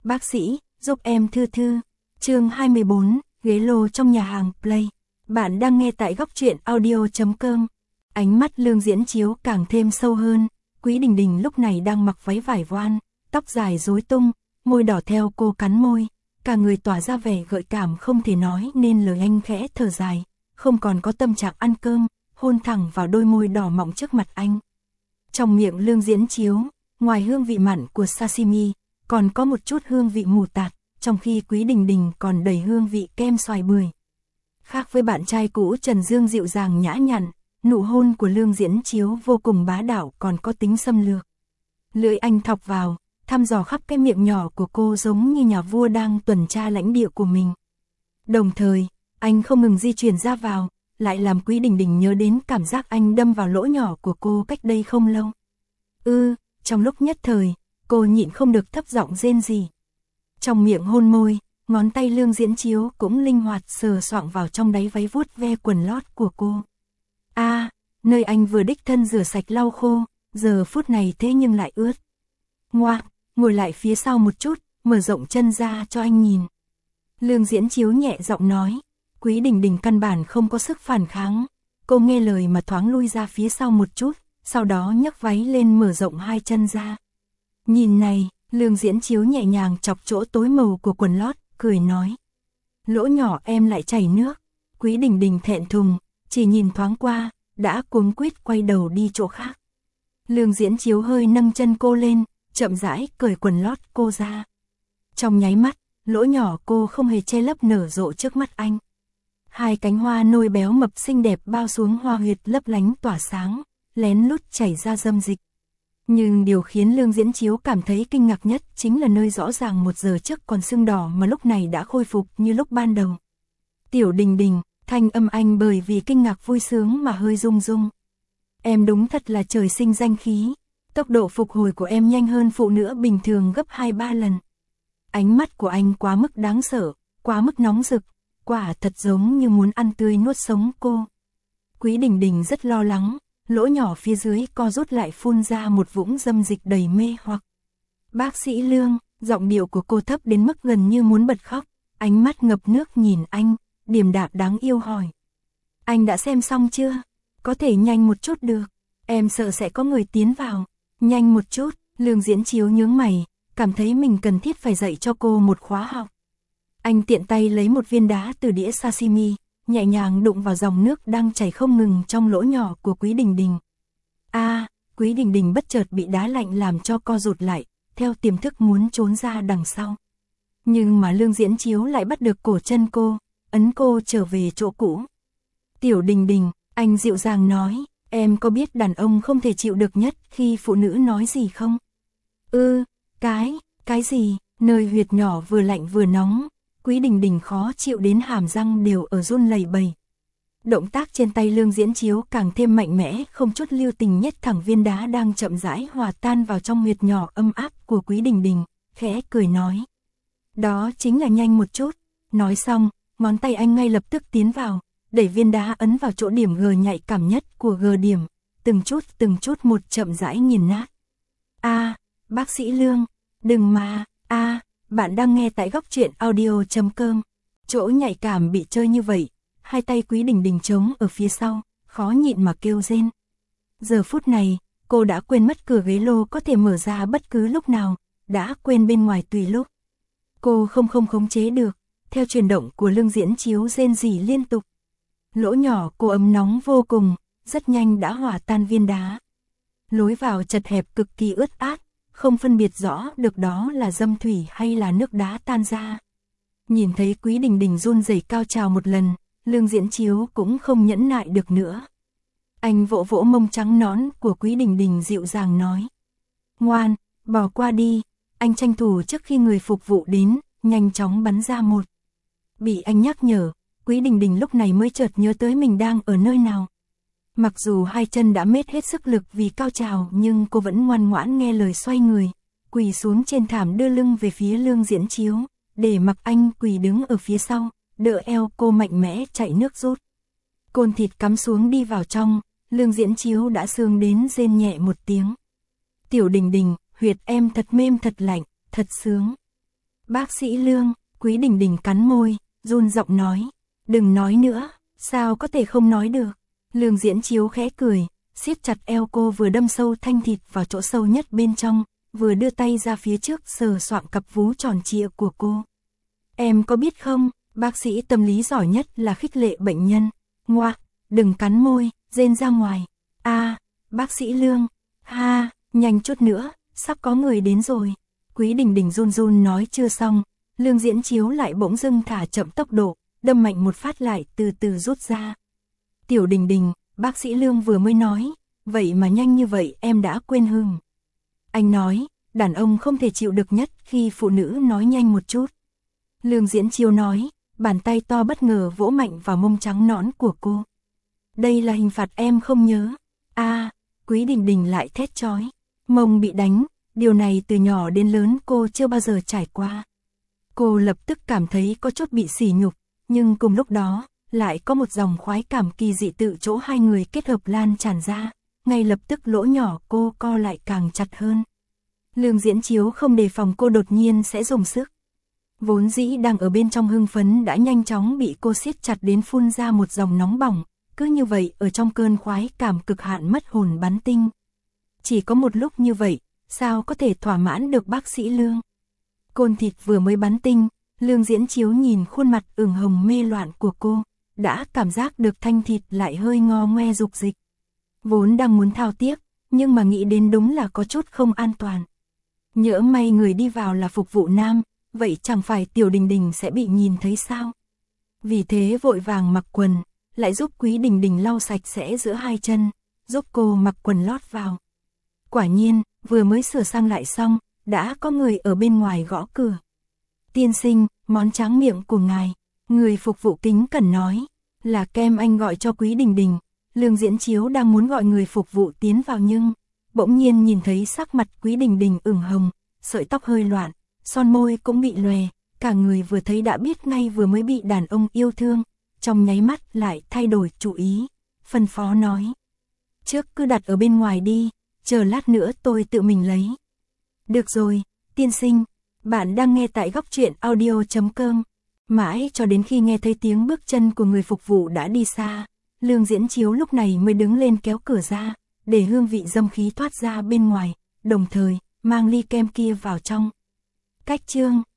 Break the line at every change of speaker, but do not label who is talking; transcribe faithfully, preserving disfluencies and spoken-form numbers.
Bác sĩ, giúp em thư thư. Chương hai mươi bốn, ghế lô trong nhà hàng Play. Bạn đang nghe tại góc truyện audio chấm com. Ánh mắt Lương Diễn Chiếu càng thêm sâu hơn. Quý Đình Đình lúc này đang mặc váy vải voan, tóc dài rối tung, môi đỏ theo cô cắn môi, cả người tỏa ra vẻ gợi cảm không thể nói nên lời. Anh khẽ thở dài, không còn có tâm trạng ăn cơm, hôn thẳng vào đôi môi đỏ mọng trước mặt anh. Trong miệng Lương Diễn Chiếu, ngoài hương vị mặn của sashimi, còn có một chút hương vị mù tạt, trong khi Quý Đình Đình còn đầy hương vị kem xoài bưởi. Khác với bạn trai cũ Trần Dương dịu dàng nhã nhặn, nụ hôn của Lương Diễn Chiếu vô cùng bá đạo còn có tính xâm lược. Lưỡi anh thọc vào, thăm dò khắp cái miệng nhỏ của cô giống như nhà vua đang tuần tra lãnh địa của mình. Đồng thời, anh không ngừng di chuyển ra vào, lại làm Quý Đình Đình nhớ đến cảm giác anh đâm vào lỗ nhỏ của cô cách đây không lâu. Ư, trong lúc nhất thời, cô nhịn không được thấp giọng rên rỉ. Trong miệng hôn môi, ngón tay Lương Diễn Chiếu cũng linh hoạt sờ soạng vào trong đáy váy vuốt ve quần lót của cô. A, à, nơi anh vừa đích thân rửa sạch lau khô, giờ phút này thế nhưng lại ướt. Ngoạc, ngồi lại phía sau một chút, mở rộng chân ra cho anh nhìn. Lương Diễn Chiếu nhẹ giọng nói. Quý Đình Đình căn bản không có sức phản kháng, cô nghe lời mà thoáng lui ra phía sau một chút, sau đó nhấc váy lên mở rộng hai chân ra. Nhìn này, Lương Diễn Chiếu nhẹ nhàng chọc chỗ tối màu của quần lót, cười nói. Lỗ nhỏ em lại chảy nước. Quý Đình Đình thẹn thùng, chỉ nhìn thoáng qua, đã cuống quýt quay đầu đi chỗ khác. Lương Diễn Chiếu hơi nâng chân cô lên, chậm rãi cởi quần lót cô ra. Trong nháy mắt, lỗ nhỏ cô không hề che lấp nở rộ trước mắt anh. Hai cánh hoa nôi béo mập xinh đẹp bao xuống hoa huyệt lấp lánh tỏa sáng, lén lút chảy ra dâm dịch. Nhưng điều khiến Lương Diễn Chiếu cảm thấy kinh ngạc nhất chính là nơi rõ ràng một giờ trước còn sưng đỏ mà lúc này đã khôi phục như lúc ban đầu. Tiểu Đình Đình, thanh âm anh bởi vì kinh ngạc vui sướng mà hơi rung rung. Em đúng thật là trời sinh danh khí, tốc độ phục hồi của em nhanh hơn phụ nữ bình thường gấp hai ba lần. Ánh mắt của anh quá mức đáng sợ, quá mức nóng rực, quả thật giống như muốn ăn tươi nuốt sống cô. Quý Đình Đình rất lo lắng, lỗ nhỏ phía dưới co rút lại phun ra một vũng dâm dịch đầy mê hoặc. Bác sĩ Lương, giọng điệu của cô thấp đến mức gần như muốn bật khóc, ánh mắt ngập nước nhìn anh, điềm đạm đáng yêu hỏi. Anh đã xem xong chưa? Có thể nhanh một chút được, em sợ sẽ có người tiến vào. Nhanh một chút, Lương Diễn Chiếu nhướng mày, cảm thấy mình cần thiết phải dạy cho cô một khóa học. Anh tiện tay lấy một viên đá từ đĩa sashimi, nhẹ nhàng đụng vào dòng nước đang chảy không ngừng trong lỗ nhỏ của Quý Đình Đình. A, à, Quý Đình Đình bất chợt bị đá lạnh làm cho co rụt lại, theo tiềm thức muốn trốn ra đằng sau. Nhưng mà Lương Diễn Chiếu lại bắt được cổ chân cô, ấn cô trở về chỗ cũ. Tiểu Đình Đình, anh dịu dàng nói, em có biết đàn ông không thể chịu được nhất khi phụ nữ nói gì không? Ư, cái, cái gì, nơi huyệt nhỏ vừa lạnh vừa nóng. Quý Đình Đình khó chịu đến hàm răng đều ở run lẩy bẩy. Động tác trên tay Lương Diễn Chiếu càng thêm mạnh mẽ, không chút lưu tình nhét thẳng viên đá đang chậm rãi hòa tan vào trong huyệt nhỏ âm áp của Quý Đình Đình, khẽ cười nói. Đó chính là nhanh một chút. Nói xong, ngón tay anh ngay lập tức tiến vào, đẩy viên đá ấn vào chỗ điểm G nhạy cảm nhất của G điểm, từng chút từng chút một chậm rãi nghiền nát. A, à, bác sĩ Lương, đừng mà, a. À, bạn đang nghe tại góc truyện audio chấm com. Chỗ nhạy cảm bị chơi như vậy, hai tay Quý Đình Đình trống ở phía sau, khó nhịn mà kêu rên. Giờ phút này, cô đã quên mất cửa ghế lô có thể mở ra bất cứ lúc nào, đã quên bên ngoài tùy lúc. Cô không không khống chế được, theo chuyển động của Lương Diễn Chiếu rên rỉ liên tục. Lỗ nhỏ cô ấm nóng vô cùng, rất nhanh đã hòa tan viên đá. Lối vào chật hẹp cực kỳ ướt át, không phân biệt rõ được đó là dâm thủy hay là nước đá tan ra. Nhìn thấy Quý Đình Đình run rẩy cao trào một lần, Lương Diễn Chiếu cũng không nhẫn nại được nữa. Anh vỗ vỗ mông trắng nõn của Quý Đình Đình dịu dàng nói. Ngoan, bỏ qua đi, anh tranh thủ trước khi người phục vụ đến, nhanh chóng bắn ra một. Bị anh nhắc nhở, Quý Đình Đình lúc này mới chợt nhớ tới mình đang ở nơi nào. Mặc dù hai chân đã mết hết sức lực vì cao trào nhưng cô vẫn ngoan ngoãn nghe lời xoay người, quỳ xuống trên thảm đưa lưng về phía Lương Diễn Chiếu, để mặc anh quỳ đứng ở phía sau, đỡ eo cô mạnh mẽ chạy nước rút. Côn thịt cắm xuống đi vào trong, Lương Diễn Chiếu đã sương đến rên nhẹ một tiếng. Tiểu Đình Đình, huyệt em thật mềm thật lạnh, thật sướng. Bác sĩ Lương, Quý Đình Đình cắn môi, run giọng nói. Đừng nói nữa, sao có thể không nói được. Lương Diễn Chiếu khẽ cười, siết chặt eo cô vừa đâm sâu thanh thịt vào chỗ sâu nhất bên trong, vừa đưa tay ra phía trước sờ soạng cặp vú tròn trịa của cô. Em có biết không, bác sĩ tâm lý giỏi nhất là khích lệ bệnh nhân. Ngoa, đừng cắn môi, rên ra ngoài. A, bác sĩ Lương, ha, nhanh chút nữa, sắp có người đến rồi. Quý Đình Đình run run nói chưa xong, Lương Diễn Chiếu lại bỗng dưng thả chậm tốc độ, đâm mạnh một phát lại từ từ rút ra. Tiểu Đình Đình, bác sĩ Lương vừa mới nói, vậy mà nhanh như vậy em đã quên hưng. Anh nói, đàn ông không thể chịu được nhất khi phụ nữ nói nhanh một chút. Lương Diễn Chiếu nói, bàn tay to bất ngờ vỗ mạnh vào mông trắng nõn của cô. Đây là hình phạt em không nhớ. A, Quý Đình Đình lại thét chói. Mông bị đánh, điều này từ nhỏ đến lớn cô chưa bao giờ trải qua. Cô lập tức cảm thấy có chút bị sỉ nhục, nhưng cùng lúc đó, lại có một dòng khoái cảm kỳ dị tự chỗ hai người kết hợp lan tràn ra, ngay lập tức lỗ nhỏ cô co lại càng chặt hơn. Lương Diễn Chiếu không đề phòng cô đột nhiên sẽ dùng sức. Vốn dĩ đang ở bên trong hưng phấn đã nhanh chóng bị cô siết chặt đến phun ra một dòng nóng bỏng, cứ như vậy ở trong cơn khoái cảm cực hạn mất hồn bắn tinh. Chỉ có một lúc như vậy, sao có thể thỏa mãn được bác sĩ Lương? Côn thịt vừa mới bắn tinh, Lương Diễn Chiếu nhìn khuôn mặt ửng hồng mê loạn của cô, đã cảm giác được thanh thịt lại hơi ngo ngoe dục dịch. Vốn đang muốn thao tiếc, nhưng mà nghĩ đến đúng là có chút không an toàn. Nhỡ may người đi vào là phục vụ nam, vậy chẳng phải Tiểu Đình Đình sẽ bị nhìn thấy sao? Vì thế vội vàng mặc quần, lại giúp Quý Đình Đình lau sạch sẽ giữa hai chân, giúp cô mặc quần lót vào. Quả nhiên, vừa mới sửa sang lại xong, đã có người ở bên ngoài gõ cửa. Tiên sinh, món tráng miệng của ngài. Người phục vụ kính cẩn nói, là kem anh gọi cho Quý Đình Đình. Lương Diễn Chiếu đang muốn gọi người phục vụ tiến vào nhưng, bỗng nhiên nhìn thấy sắc mặt Quý Đình Đình ửng hồng, sợi tóc hơi loạn, son môi cũng bị lòe, cả người vừa thấy đã biết ngay vừa mới bị đàn ông yêu thương, trong nháy mắt lại thay đổi chủ ý, phân phó nói. Trước cứ đặt ở bên ngoài đi, chờ lát nữa tôi tự mình lấy. Được rồi, tiên sinh, bạn đang nghe tại góc truyện audio chấm com. Mãi cho đến khi nghe thấy tiếng bước chân của người phục vụ đã đi xa, Lương Diễn Chiếu lúc này mới đứng lên kéo cửa ra, để hương vị dâm khí thoát ra bên ngoài, đồng thời mang ly kem kia vào trong. Cách chương